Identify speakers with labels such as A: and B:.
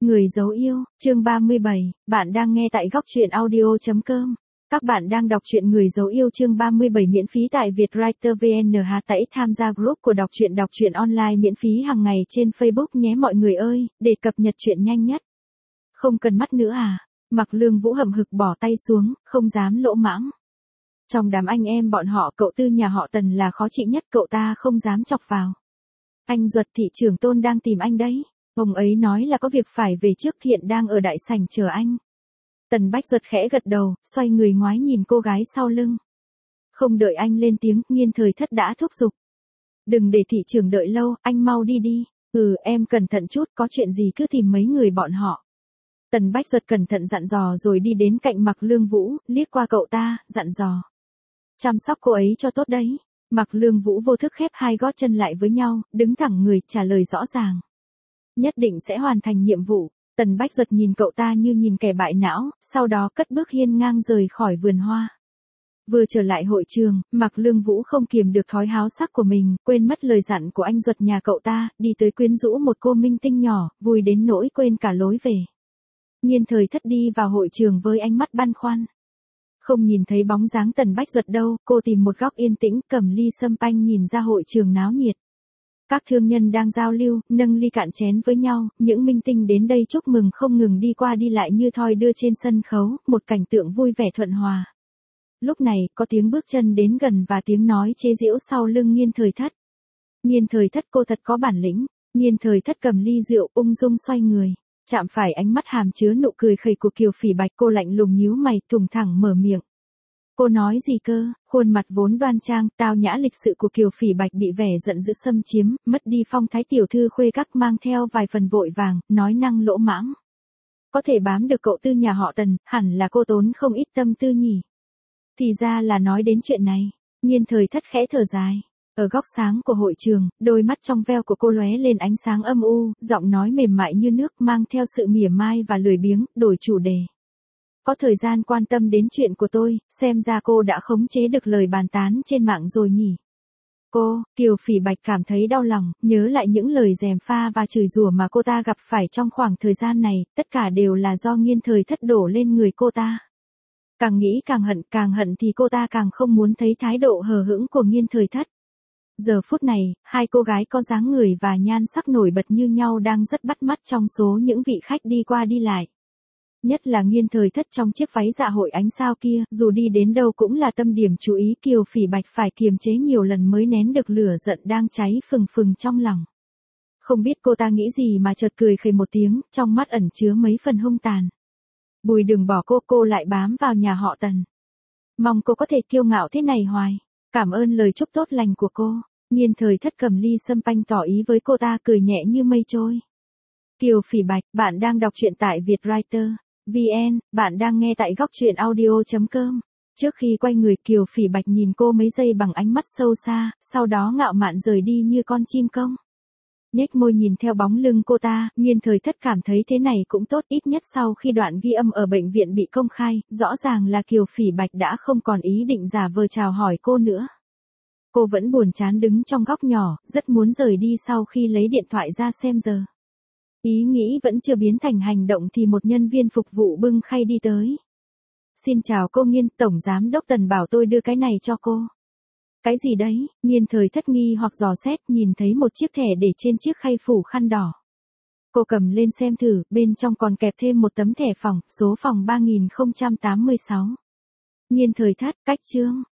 A: Người dấu yêu, chương 37, bạn đang nghe tại góc truyện audio.com. Các bạn đang đọc truyện Người dấu yêu chương 37 miễn phí tại Vietwriter VN. Hãy tham gia group của đọc truyện online miễn phí hàng ngày trên Facebook nhé mọi người ơi, để cập nhật truyện nhanh nhất. Không cần mắt nữa à? Mạc Lương Vũ hậm hực bỏ tay xuống, không dám lỗ mãng. Trong đám anh em bọn họ, cậu Tư nhà họ Tần là khó trị nhất, cậu ta không dám chọc vào. Anh Duật thị trưởng Tôn đang tìm anh đấy. Ông ấy nói là có việc phải về trước, hiện đang ở đại sảnh chờ anh. Tần Bách Duật khẽ gật đầu, xoay người ngoái nhìn cô gái sau lưng. Không đợi anh lên tiếng, Nghiên Thời Thất đã thúc giục. Đừng để thị trưởng đợi lâu, anh mau đi đi. Em cẩn thận chút, có chuyện gì cứ tìm mấy người bọn họ. Tần Bách Duật cẩn thận dặn dò rồi đi đến cạnh Mạc Lương Vũ, liếc qua cậu ta, dặn dò. Chăm sóc cô ấy cho tốt đấy. Mạc Lương Vũ vô thức khép hai gót chân lại với nhau, đứng thẳng người, trả lời rõ ràng. Nhất định sẽ hoàn thành nhiệm vụ. Tần Bách Duật nhìn cậu ta như nhìn kẻ bại não, sau đó cất bước hiên ngang rời khỏi vườn hoa. Vừa trở lại hội trường, Mạc Lương Vũ không kiềm được thói háo sắc của mình, quên mất lời dặn của anh Duật nhà cậu ta, đi tới quyến rũ một cô minh tinh nhỏ, vui đến nỗi quên cả lối về. Nghiên Thời Thất đi vào hội trường với ánh mắt băn khoăn. Không nhìn thấy bóng dáng Tần Bách Duật đâu, cô tìm một góc yên tĩnh, cầm ly sâm panh nhìn ra hội trường náo nhiệt. Các thương nhân đang giao lưu, nâng ly cạn chén với nhau, những minh tinh đến đây chúc mừng không ngừng đi qua đi lại như thoi đưa trên sân khấu, một cảnh tượng vui vẻ thuận hòa. Lúc này, có tiếng bước chân đến gần và tiếng nói chế giễu sau lưng Nghiên Thời Thất. Nghiên Thời Thất, cô thật có bản lĩnh. Nghiên Thời Thất cầm ly rượu, ung dung xoay người. Chạm phải ánh mắt hàm chứa nụ cười khẩy của Kiều Phỉ Bạch, cô lạnh lùng nhíu mày, thùng thẳng mở miệng. Cô nói gì cơ? Khuôn mặt vốn đoan trang, tao nhã lịch sự của Kiều Phỉ Bạch bị vẻ giận dữ xâm chiếm, mất đi phong thái tiểu thư khuê các, mang theo vài phần vội vàng, nói năng lỗ mãng. Có thể bám được cậu Tư nhà họ Tần, hẳn là cô tốn không ít tâm tư nhỉ. Thì ra là nói đến chuyện này. Nghiên Thời Thất khẽ thở dài. Ở góc sáng của hội trường, đôi mắt trong veo của cô lóe lên ánh sáng âm u, giọng nói mềm mại như nước, mang theo sự mỉa mai và lười biếng, đổi chủ đề. Có thời gian quan tâm đến chuyện của tôi, xem ra cô đã khống chế được lời bàn tán trên mạng rồi nhỉ. Kiều Phỉ Bạch cảm thấy đau lòng, nhớ lại những lời gièm pha và chửi rủa mà cô ta gặp phải trong khoảng thời gian này, tất cả đều là do Nghiên Thời Thất đổ lên người cô ta. Càng nghĩ càng hận thì cô ta càng không muốn thấy thái độ hờ hững của Nghiên Thời Thất. Giờ phút này, hai cô gái có dáng người và nhan sắc nổi bật như nhau đang rất bắt mắt trong số những vị khách đi qua đi lại. Nhất là Nghiên Thời Thất trong chiếc váy dạ hội ánh sao kia, dù đi đến đâu cũng là tâm điểm chú ý. Kiều Phỉ Bạch phải kiềm chế nhiều lần mới nén được lửa giận đang cháy phừng phừng trong lòng. Không biết cô ta nghĩ gì mà chợt cười khẩy một tiếng, trong mắt ẩn chứa mấy phần hung tàn. Bùi đừng bỏ cô lại bám vào nhà họ Tần. Mong cô có thể kiêu ngạo thế này hoài. Cảm ơn lời chúc tốt lành của cô. Nghiên Thời Thất cầm ly sâm panh tỏ ý với cô ta, cười nhẹ như mây trôi. Kiều Phỉ Bạch, bạn đang đọc truyện tại Vietwriter VN, bạn đang nghe tại góc truyện audio.com. Trước khi quay người, Kiều Phỉ Bạch nhìn cô mấy giây bằng ánh mắt sâu xa, sau đó ngạo mạn rời đi như con chim công. Nhếch môi nhìn theo bóng lưng cô ta, Nghiên Thời Thất cảm thấy thế này cũng tốt, ít nhất sau khi đoạn ghi âm ở bệnh viện bị công khai, rõ ràng là Kiều Phỉ Bạch đã không còn ý định giả vờ chào hỏi cô nữa. Cô vẫn buồn chán đứng trong góc nhỏ, rất muốn rời đi sau khi lấy điện thoại ra xem giờ. Ý nghĩ vẫn chưa biến thành hành động thì một nhân viên phục vụ bưng khay đi tới. Xin chào cô Nghiên, Tổng Giám đốc Tần bảo tôi đưa cái này cho cô. Cái gì đấy? Nghiên Thời Thất nghi hoặc dò xét, nhìn thấy một chiếc thẻ để trên chiếc khay phủ khăn đỏ. Cô cầm lên xem thử, bên trong còn kẹp thêm một tấm thẻ phòng, số phòng 3086. Nghiên Thời Thất, cách chương.